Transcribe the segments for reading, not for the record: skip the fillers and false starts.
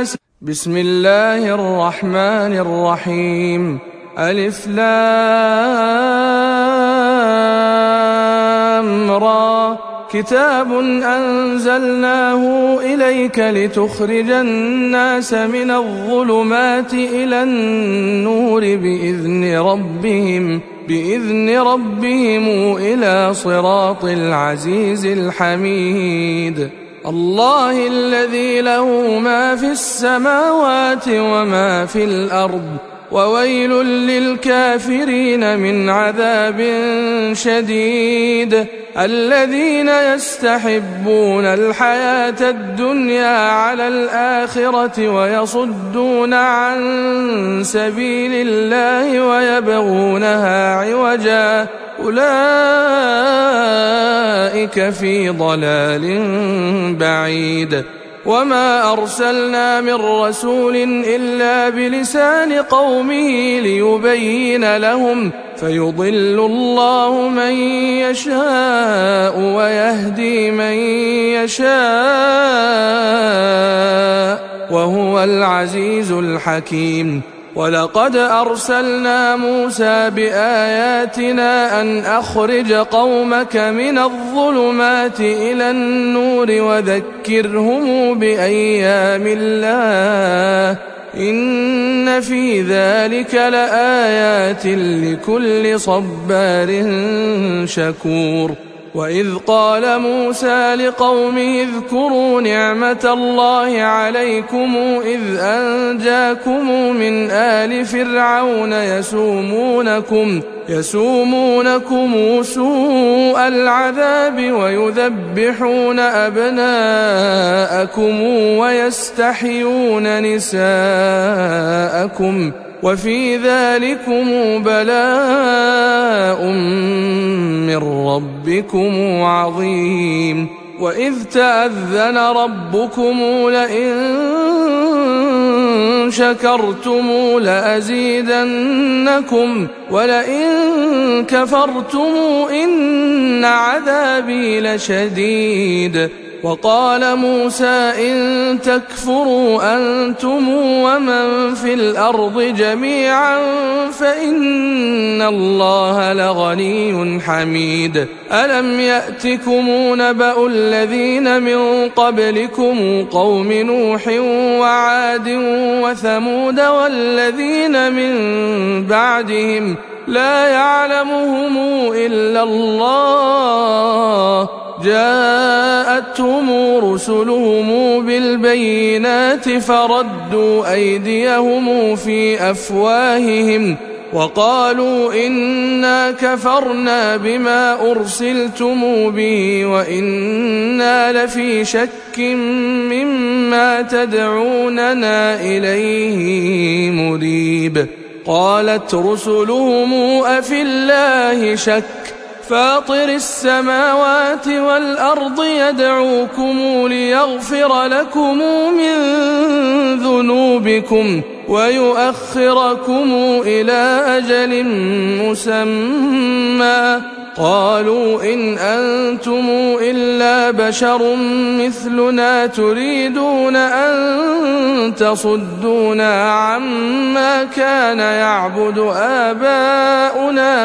بسم الله الرحمن الرحيم. ألف لام را كتاب أنزلناه إليك لتخرج الناس من الظلمات إلى النور بإذن ربهم إلى صراط العزيز الحميد. الله الذي له ما في السماوات وما في الأرض وويل للكافرين من عذاب شديد. الذين يستحبون الحياة الدنيا على الآخرة ويصدون عن سبيل الله ويبغونها عوجا أولئك في ضلال بعيد. وما أرسلنا من رسول إلا بلسان قومه ليبين لهم فيضل الله من يشاء ويهدي من يشاء وهو العزيز الحكيم. ولقد أرسلنا موسى بآياتنا أن أخرج قومك من الظلمات إلى النور وذكرهم بأيام الله إن في ذلك لآيات لكل صبار شكور. وإذ قال موسى لقومه اذكروا نعمة الله عليكم إذ أنجاكم من آل فرعون يسومونكم سوء العذاب ويذبحون أبناءكم ويستحيون نساءكم وفي ذلكم بلاء من ربكم عظيم. وإذ تأذن ربكم لئن شكرتم لأزيدنكم ولئن كفرتم إن عذابي لشديد. وقال موسى إن تكفروا أنتم ومن في الأرض جميعا فإن الله لغني حميد. ألم يأتكم نبأ الذين من قبلكم قوم نوح وعاد وثمود والذين من بعدهم لا يعلمهم إلا الله جاءتهم رسلهم بالبينات فردوا أيديهم في أفواههم وقالوا إنا كفرنا بما أرسلتم به وإنا لفي شك مما تدعوننا إليه مريب. قالت رسلهم أفي الله شك فاطر السماوات والأرض يدعوكم ليغفر لكم من ذنوبكم ويؤخركم إلى أجل مسمى. قالوا إن أنتم إلا بشر مثلنا تريدون أن تصدونا عما كان يعبد آباؤنا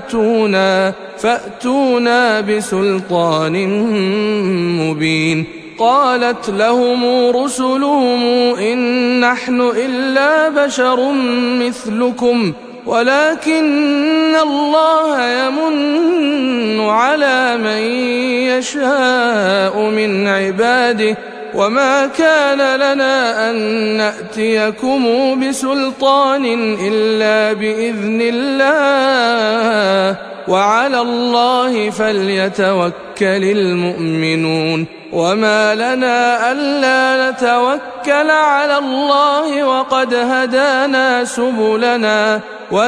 فأتونا بسلطان مبين. قالت لهم رسلهم إن نحن إلا بشر مثلكم ولكن الله يمن على من يشاء من عباده وما كان لنا أن نأتيكم بسلطان إلا بإذن الله وعلى الله فليتوكل المؤمنون. وما لنا ألا نتوكل على الله وقد هدانا سبلنا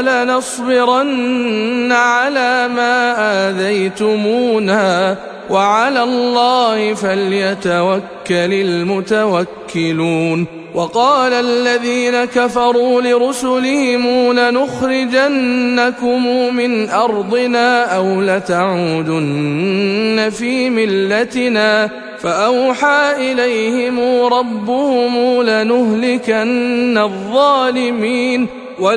ولنصبرن على ما آذيتمونا وعلى الله فليتوكل المتوكلون. وقال الذين كفروا لرسلهم لنخرجنكم من أرضنا أو لتعودن في ملتنا فأوحى إليهم ربهم لنهلكن الظالمين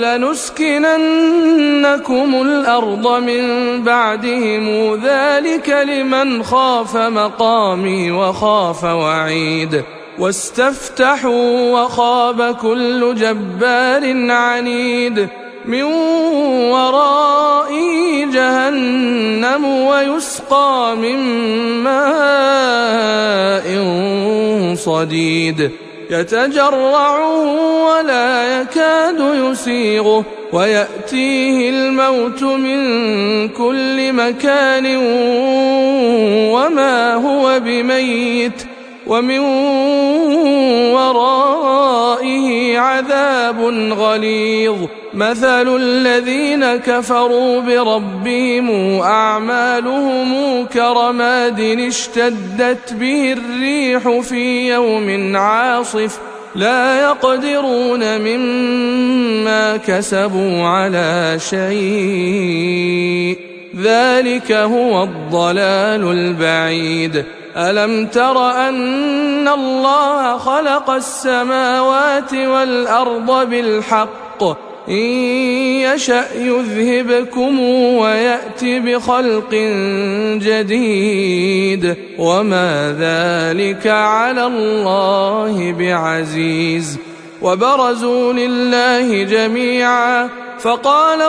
ولنسكننكم الأرض من بعدهم ذلك لمن خاف مقامي وخاف وعيد واستفتحوا وخاب كل جبار عنيد من ورائه جهنم ويسقى من ماء صديد يتجرعه ولا يكاد يسيغه ويأتيه الموت من كل مكان وما هو بميت ومن ورائه عذاب غليظ مثل الذين كفروا بربهم أعمالهم كرماد اشتدت به الريح في يوم عاصف لا يقدرون مما كسبوا على شيء ذلك هو الضلال البعيد ألم تر أن الله خلق السماوات والأرض بالحق إن يشأ يذهبكم ويأت بخلق جديد وما ذلك على الله بعزيز وبرزوا لله جميعا فقال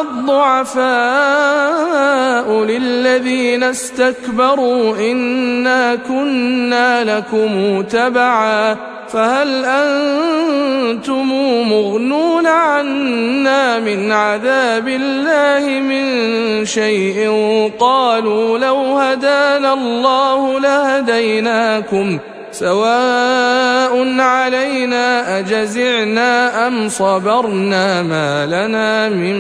الضعفاء للذين استكبروا إنا كنا لكم تبعا فهل أنتم مغنون عنا من عذاب الله من شيء قالوا لو هدانا الله لهديناكم سواء علينا أجزعنا أم صبرنا ما لنا من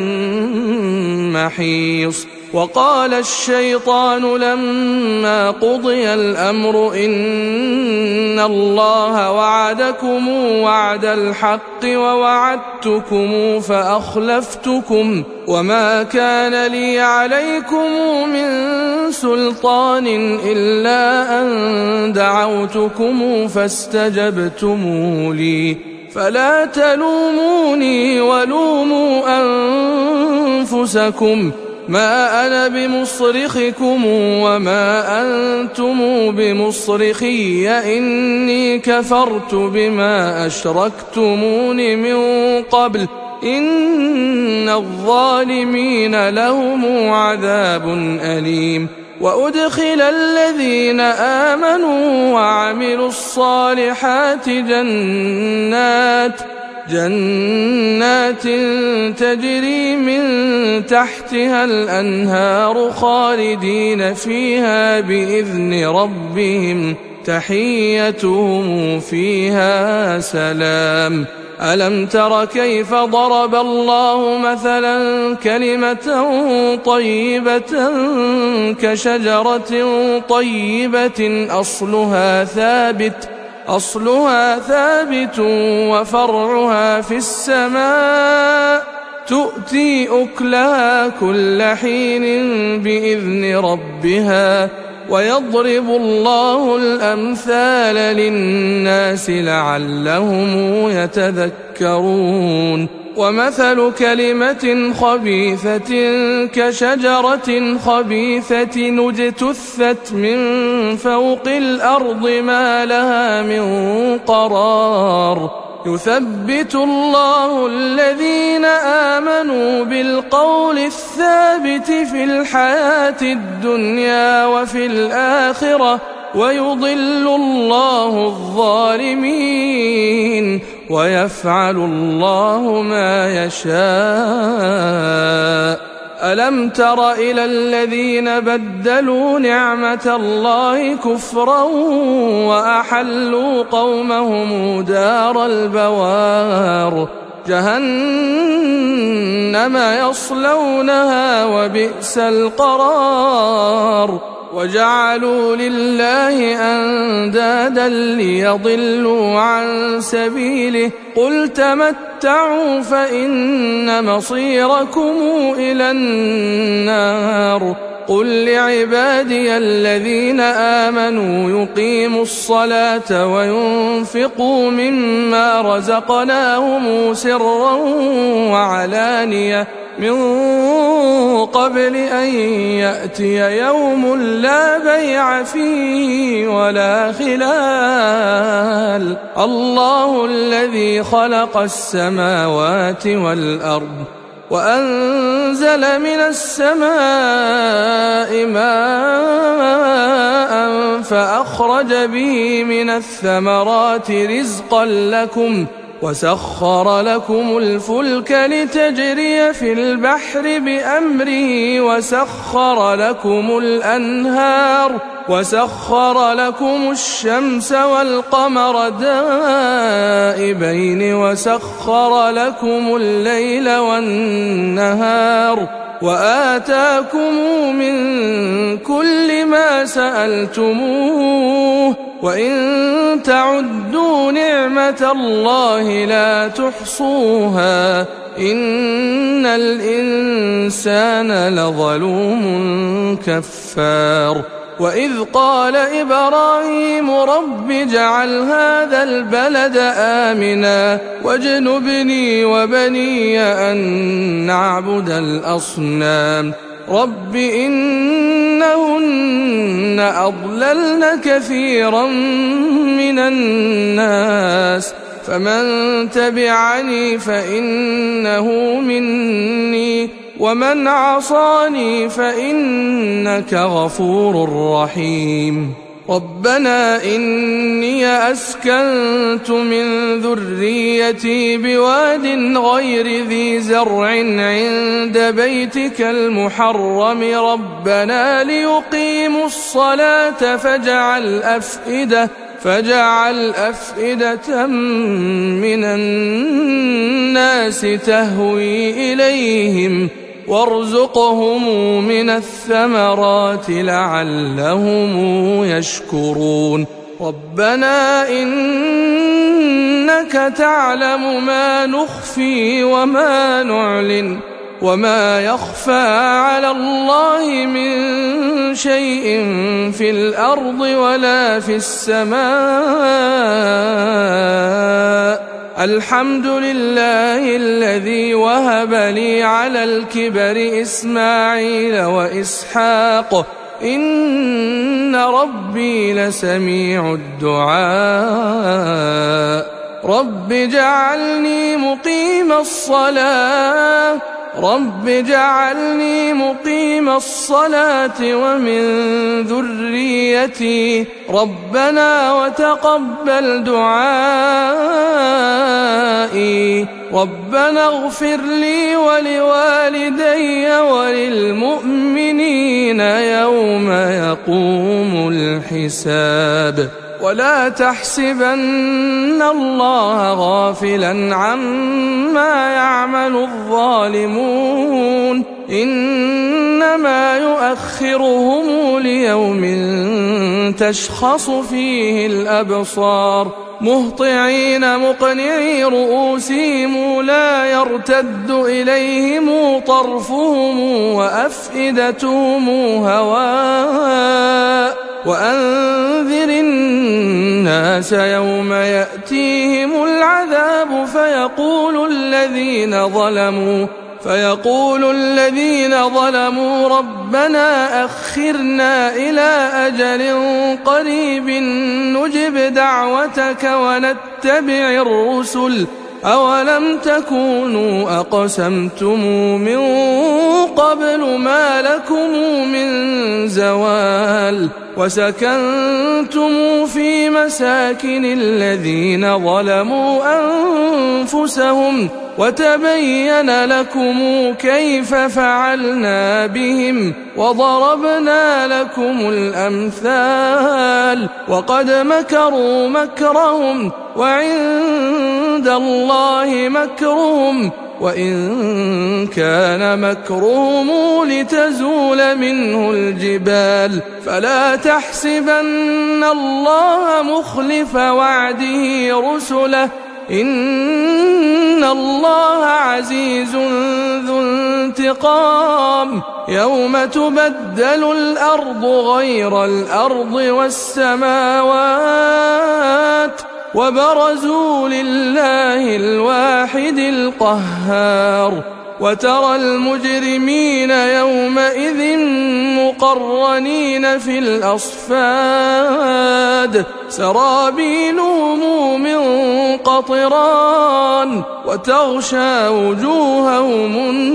محيص وقال الشيطان لما قضي الأمر إن الله وعدكم وعد الحق ووعدتكم فأخلفتكم وما كان لي عليكم من سلطان إلا أن دعوتكم فاستجبتم لي فلا تلوموني ولوموا أنفسكم ما أنا بمصرخكم وما أنتم بمصرخي إني كفرت بما أشركتمون من قبل إن الظالمين لهم عذاب أليم وأدخل الذين آمنوا وعملوا الصالحات جنات تجري من تحتها الأنهار خالدين فيها بإذن ربهم تحيتهم فيها سلام ألم تر كيف ضرب الله مثلا كلمة طيبة كشجرة طيبة أصلها ثابت وفرعها في السماء تؤتي أكلها كل حين بإذن ربها ويضرب الله الأمثال للناس لعلهم يتذكرون ومثل كلمة خبيثة كشجرة خبيثة اجتثت من فوق الأرض ما لها من قرار يثبت الله الذين آمنوا بالقول الثابت في الحياة الدنيا وفي الآخرة ويضل الله الظالمين ويفعل الله ما يشاء ألم تر إلى الذين بدلوا نعمة الله كفرا وأحلوا قومهم دار البوار جهنم يصلونها وبئس القرار وجعلوا لله أندادا ليضلوا عن سبيله قل تمتعوا فإن مصيركم إلى النار قل لعبادي الذين آمنوا يقيموا الصلاة وينفقوا مما رزقناهم سرا وعلانية من قبل أن يأتي يوم لا بيع فيه ولا خلال. الله الذي خلق السماوات والأرض وأنزل من السماء ماء فأخرج به من الثمرات رزقا لكم وسخر لكم الفلك لتجري في البحر بأمره وسخر لكم الأنهار وسخر لكم الشمس والقمر دائبين وسخر لكم الليل والنهار وآتاكم من كل ما سألتموه وإن تعدوا نعمة الله لا تحصوها إن الإنسان لظلوم كفار. وإذ قال إبراهيم رب اجعل هذا البلد آمنا واجنبني وبني أن نعبد الأصنام رب إنهن أضللن كثيرا من الناس فمن تبعني فإنه مني ومن عصاني فإنك غفور رحيم. ربنا إني أسكنت من ذريتي بواد غير ذي زرع عند بيتك المحرم ربنا ليقيموا الصلاة فاجعل أفئدة من الناس تهوي إليهم وارزقهم من الثمرات لعلهم يشكرون. ربنا إنك تعلم ما نخفي وما نعلن وما يخفى على الله من شيء في الأرض ولا في السماء. الحمد لله الذي وهب لي على الكبر إسماعيل وإسحاق إن ربي لسميع الدعاء. رب اجعلني مقيم الصلاة ومن ذريتي ربنا وتقبل دعائي ربنا اغفر لي ولوالدي وللمؤمنين يوم يقوم الحساب. ولا تحسبن الله غافلا عما يعمل الظالمون إنما يؤخرهم ليوم تشخص فيه الأبصار مهطعين مقنعي رؤوسهم لا يرتد إليهم طرفهم وأفئدتهم هواء. وأنذر الناس يوم يأتيهم العذاب فيقول الذين ظلموا ربنا أخرنا إلى أجل قريب نجب دعوتك ونتبع الرسل أولم تكونوا أقسمتم من قبل ما لكم من زوال وسكنتم في مساكن الذين ظلموا أنفسهم وتبين لكم كيف فعلنا بهم وضربنا لكم الأمثال وقد مكروا مكرهم وعند الله مكرهم وإن كان مكرهم لتزول منه الجبال فلا تحسبن الله مخلف وعده رسله إن الله عزيز ذو انتقام يوم تبدل الأرض غير الأرض والسماوات وبرزوا لله الواحد القهار وترى المجرمين يومئذ مقرنين في الأصفاد سرابيلهم من قطران وتغشى وجوههم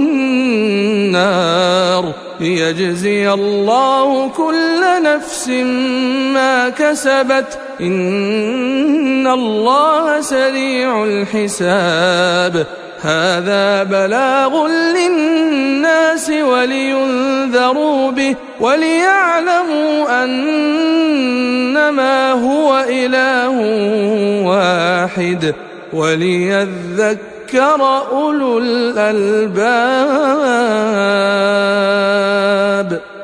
النار ليجزي الله كل نفس ما كسبت إن الله سريع الحساب هذا بلاغ للناس ولينذروا به وليعلموا أنما هو إله واحد وليذكر أولو الألباب.